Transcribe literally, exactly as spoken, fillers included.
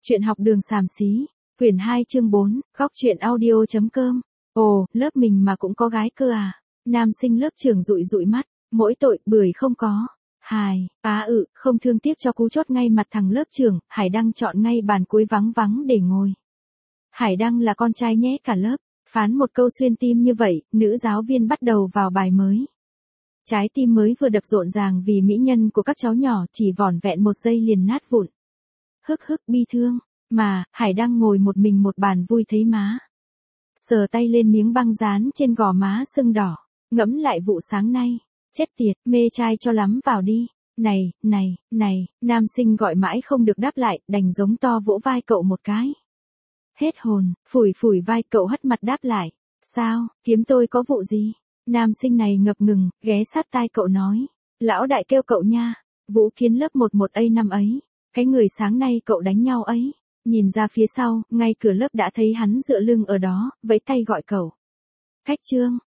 Chuyện học đường xàm xí, quyển hai chương bốn, góc truyện audio chấm com. Ồ, lớp mình mà cũng có gái cơ à? Nam sinh lớp trưởng dụi dụi mắt, mỗi tội bưởi không có. Hài, á ự, không thương tiếc cho cú chốt ngay mặt thằng lớp trưởng, Hải Đăng chọn ngay bàn cuối vắng vắng để ngồi. Hải Đăng là con trai nhé cả lớp, phán một câu xuyên tim như vậy, nữ giáo viên bắt đầu vào bài mới. Trái tim mới vừa đập rộn ràng vì mỹ nhân của các cháu nhỏ chỉ vỏn vẹn một giây liền nát vụn. Hức hức bi thương, mà, Hải Đăng ngồi một mình một bàn vui thấy má. Sờ tay lên miếng băng dán trên gò má sưng đỏ, ngẫm lại vụ sáng nay, chết tiệt, mê trai cho lắm vào đi. Này, này, này, nam sinh gọi mãi không được đáp lại, đành giống to vỗ vai cậu một cái. Hết hồn, phủi phủi vai cậu hất mặt đáp lại. Sao, kiếm tôi có vụ gì? Nam sinh này ngập ngừng, ghé sát tai cậu nói. Lão đại kêu cậu nha, Vũ Kiến lớp một một A năm ấy. Cái người sáng nay cậu đánh nhau ấy. Nhìn ra phía sau, ngay cửa lớp đã thấy hắn dựa lưng ở đó, vẫy tay gọi cậu. Cách trương,